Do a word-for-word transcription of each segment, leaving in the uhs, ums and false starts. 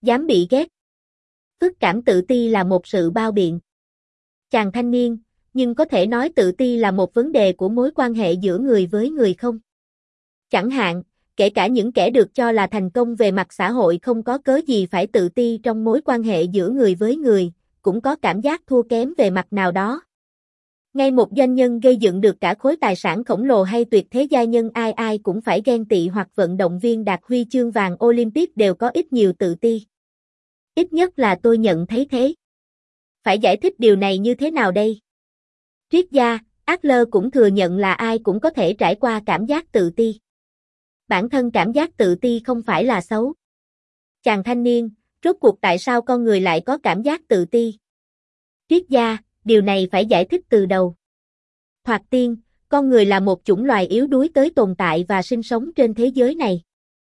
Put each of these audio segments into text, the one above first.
Dám bị ghét. Phức cảm tự ti là một sự bao biện. Chàng thanh niên, nhưng có thể nói tự ti là một vấn đề của mối quan hệ giữa người với người không? Chẳng hạn, kể cả những kẻ được cho là thành công về mặt xã hội không có cớ gì phải tự ti trong mối quan hệ giữa người với người, cũng có cảm giác thua kém về mặt nào đó. Ngay một doanh nhân gây dựng được cả khối tài sản khổng lồ hay tuyệt thế gia nhân ai ai cũng phải ghen tị, hoặc vận động viên đạt huy chương vàng Olympic đều có ít nhiều tự ti. Ít nhất là tôi nhận thấy thế. Phải giải thích điều này như thế nào đây? Triết gia Adler cũng thừa nhận là ai cũng có thể trải qua cảm giác tự ti. Bản thân cảm giác tự ti không phải là xấu. Chàng thanh niên, rốt cuộc tại sao con người lại có cảm giác tự ti? Triết gia, điều này phải giải thích từ đầu. Thoạt tiên, con người là một chủng loài yếu đuối tới tồn tại và sinh sống trên thế giới này.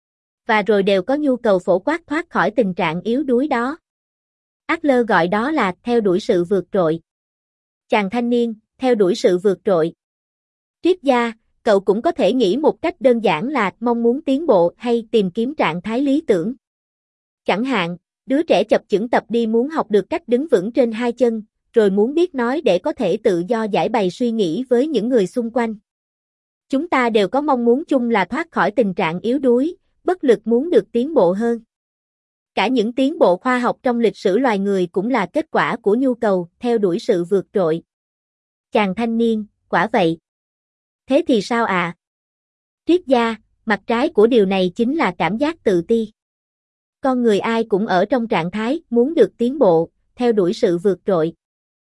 Và rồi đều có nhu cầu phổ quát thoát khỏi tình trạng yếu đuối đó. Adler gọi đó là theo đuổi sự vượt trội. Chàng thanh niên, theo đuổi sự vượt trội. Triết gia, cậu cũng có thể nghĩ một cách đơn giản là mong muốn tiến bộ hay tìm kiếm trạng thái lý tưởng. Chẳng hạn, đứa trẻ chập chững tập đi muốn học được cách đứng vững trên hai chân, rồi muốn biết nói để có thể tự do giải bày suy nghĩ với những người xung quanh. Chúng ta đều có mong muốn chung là thoát khỏi tình trạng yếu đuối, bất lực, muốn được tiến bộ hơn. Cả những tiến bộ khoa học trong lịch sử loài người cũng là kết quả của nhu cầu theo đuổi sự vượt trội. Chàng thanh niên, quả vậy. Thế thì sao ạ? À? Triết gia, mặt trái của điều này chính là cảm giác tự ti. Con người ai cũng ở trong trạng thái muốn được tiến bộ, theo đuổi sự vượt trội.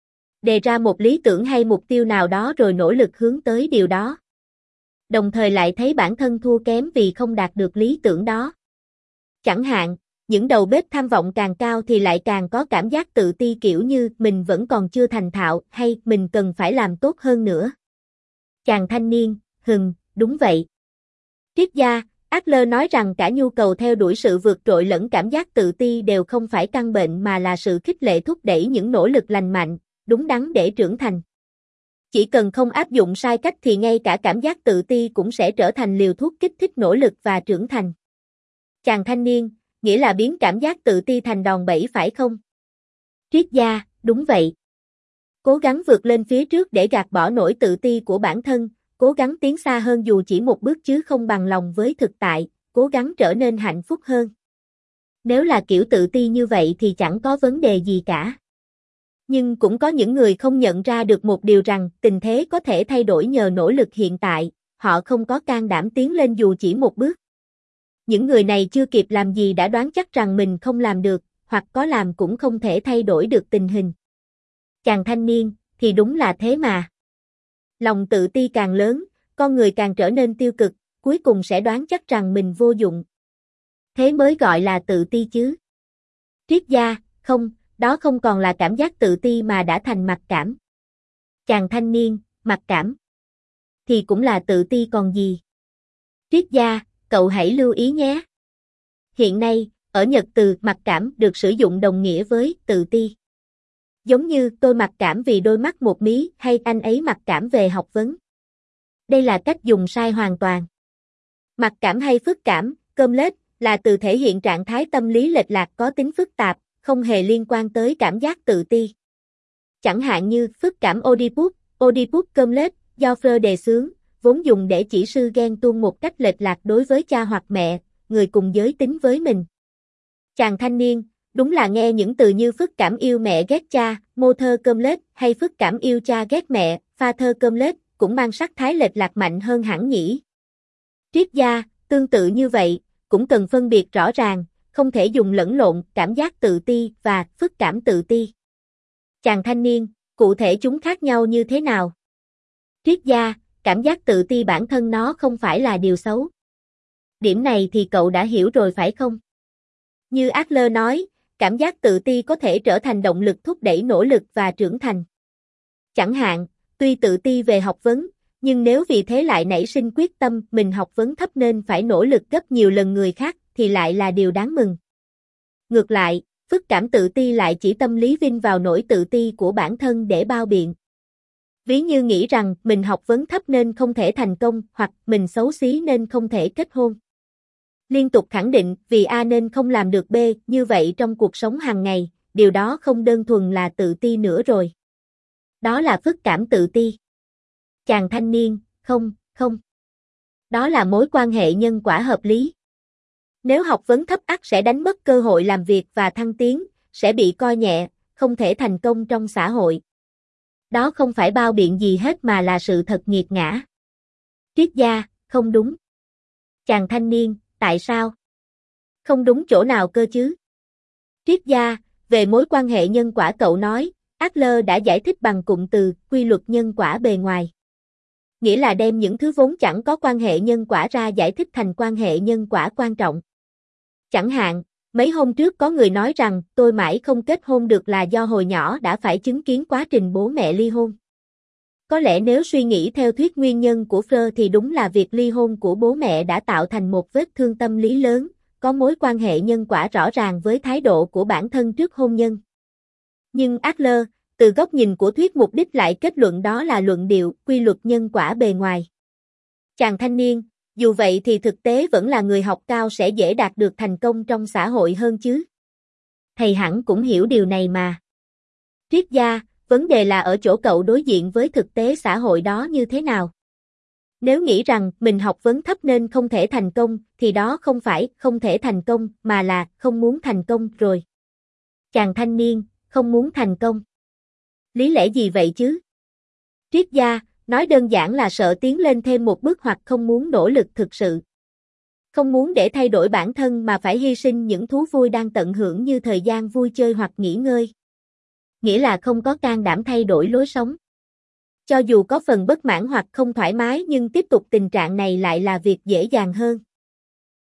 Đề ra một lý tưởng hay mục tiêu nào đó rồi nỗ lực hướng tới điều đó. Đồng thời lại thấy bản thân thua kém vì không đạt được lý tưởng đó. Chẳng hạn, những đầu bếp tham vọng càng cao thì lại càng có cảm giác tự ti, kiểu như mình vẫn còn chưa thành thạo hay mình cần phải làm tốt hơn nữa. Chàng thanh niên, hừm, đúng vậy. Triết gia Adler nói rằng cả nhu cầu theo đuổi sự vượt trội lẫn cảm giác tự ti đều không phải căn bệnh mà là sự khích lệ thúc đẩy những nỗ lực lành mạnh, đúng đắn để trưởng thành. Chỉ cần không áp dụng sai cách thì ngay cả cảm giác tự ti cũng sẽ trở thành liều thuốc kích thích nỗ lực và trưởng thành. Chàng thanh niên, nghĩa là biến cảm giác tự ti thành đòn bẩy phải không? Triết gia, đúng vậy. Cố gắng vượt lên phía trước để gạt bỏ nỗi tự ti của bản thân, cố gắng tiến xa hơn dù chỉ một bước chứ không bằng lòng với thực tại, cố gắng trở nên hạnh phúc hơn. Nếu là kiểu tự ti như vậy thì chẳng có vấn đề gì cả. Nhưng cũng có những người không nhận ra được một điều rằng tình thế có thể thay đổi nhờ nỗ lực hiện tại, họ không có can đảm tiến lên dù chỉ một bước. Những người này chưa kịp làm gì đã đoán chắc rằng mình không làm được, hoặc có làm cũng không thể thay đổi được tình hình. Chàng thanh niên, thì đúng là thế mà. Lòng tự ti càng lớn, con người càng trở nên tiêu cực, cuối cùng sẽ đoán chắc rằng mình vô dụng. Thế mới gọi là tự ti chứ. Triết gia, không, đó không còn là cảm giác tự ti mà đã thành mặc cảm. Chàng thanh niên, mặc cảm. Thì cũng là tự ti còn gì. Triết gia, cậu hãy lưu ý nhé. Hiện nay, ở Nhật từ mặc cảm được sử dụng đồng nghĩa với tự ti. Giống như tôi mặc cảm vì đôi mắt một mí hay anh ấy mặc cảm về học vấn. Đây là cách dùng sai hoàn toàn. Mặc cảm hay phức cảm, cơm lết, là từ thể hiện trạng thái tâm lý lệch lạc có tính phức tạp, không hề liên quan tới cảm giác tự ti. Chẳng hạn như phức cảm Oedipus, Oedipus cơm lết, do Freud đề xướng, vốn dùng để chỉ sự ghen tuông một cách lệch lạc đối với cha hoặc mẹ, người cùng giới tính với mình. Chàng thanh niên, đúng là nghe những từ như phức cảm yêu mẹ ghét cha, mô thơ cơm lết, hay phức cảm yêu cha ghét mẹ, pha thơ cơm lết, cũng mang sắc thái lệch lạc mạnh hơn hẳn nhỉ. Triết gia, tương tự như vậy, cũng cần phân biệt rõ ràng, không thể dùng lẫn lộn cảm giác tự ti và phức cảm tự ti. Chàng thanh niên, cụ thể chúng khác nhau như thế nào? Triết gia, cảm giác tự ti bản thân nó không phải là điều xấu. Điểm này thì cậu đã hiểu rồi phải không? Như Adler nói, cảm giác tự ti có thể trở thành động lực thúc đẩy nỗ lực và trưởng thành. Chẳng hạn, tuy tự ti về học vấn, nhưng nếu vì thế lại nảy sinh quyết tâm mình học vấn thấp nên phải nỗ lực gấp nhiều lần người khác, thì lại là điều đáng mừng. Ngược lại, phức cảm tự ti lại chỉ tâm lý vin vào nỗi tự ti của bản thân để bao biện. Ví như nghĩ rằng mình học vấn thấp nên không thể thành công, hoặc mình xấu xí nên không thể kết hôn. Liên tục khẳng định vì A nên không làm được B, như vậy trong cuộc sống hàng ngày, điều đó không đơn thuần là tự ti nữa rồi. Đó là phức cảm tự ti. Chàng thanh niên, không, không. Đó là mối quan hệ nhân quả hợp lý. Nếu học vấn thấp ắt sẽ đánh mất cơ hội làm việc và thăng tiến, sẽ bị coi nhẹ, không thể thành công trong xã hội. Đó không phải bao biện gì hết mà là sự thật nghiệt ngã. Triết gia, không đúng. Chàng thanh niên, tại sao? Không đúng chỗ nào cơ chứ? Triết gia, về mối quan hệ nhân quả cậu nói, Adler đã giải thích bằng cụm từ, quy luật nhân quả bề ngoài. Nghĩa là đem những thứ vốn chẳng có quan hệ nhân quả ra giải thích thành quan hệ nhân quả quan trọng. Chẳng hạn, mấy hôm trước có người nói rằng tôi mãi không kết hôn được là do hồi nhỏ đã phải chứng kiến quá trình bố mẹ ly hôn. Có lẽ nếu suy nghĩ theo thuyết nguyên nhân của Freud thì đúng là việc ly hôn của bố mẹ đã tạo thành một vết thương tâm lý lớn, có mối quan hệ nhân quả rõ ràng với thái độ của bản thân trước hôn nhân. Nhưng Adler, từ góc nhìn của thuyết mục đích lại kết luận đó là luận điệu, quy luật nhân quả bề ngoài. Chàng thanh niên, dù vậy thì thực tế vẫn là người học cao sẽ dễ đạt được thành công trong xã hội hơn chứ. Thầy hẳn cũng hiểu điều này mà. Triết gia, vấn đề là ở chỗ cậu đối diện với thực tế xã hội đó như thế nào. Nếu nghĩ rằng mình học vấn thấp nên không thể thành công, thì đó không phải không thể thành công, mà là không muốn thành công rồi. Chàng thanh niên, không muốn thành công. Lý lẽ gì vậy chứ? Triết gia, nói đơn giản là sợ tiến lên thêm một bước hoặc không muốn nỗ lực thực sự. Không muốn để thay đổi bản thân mà phải hy sinh những thú vui đang tận hưởng như thời gian vui chơi hoặc nghỉ ngơi. Nghĩa là không có can đảm thay đổi lối sống. Cho dù có phần bất mãn hoặc không thoải mái nhưng tiếp tục tình trạng này lại là việc dễ dàng hơn.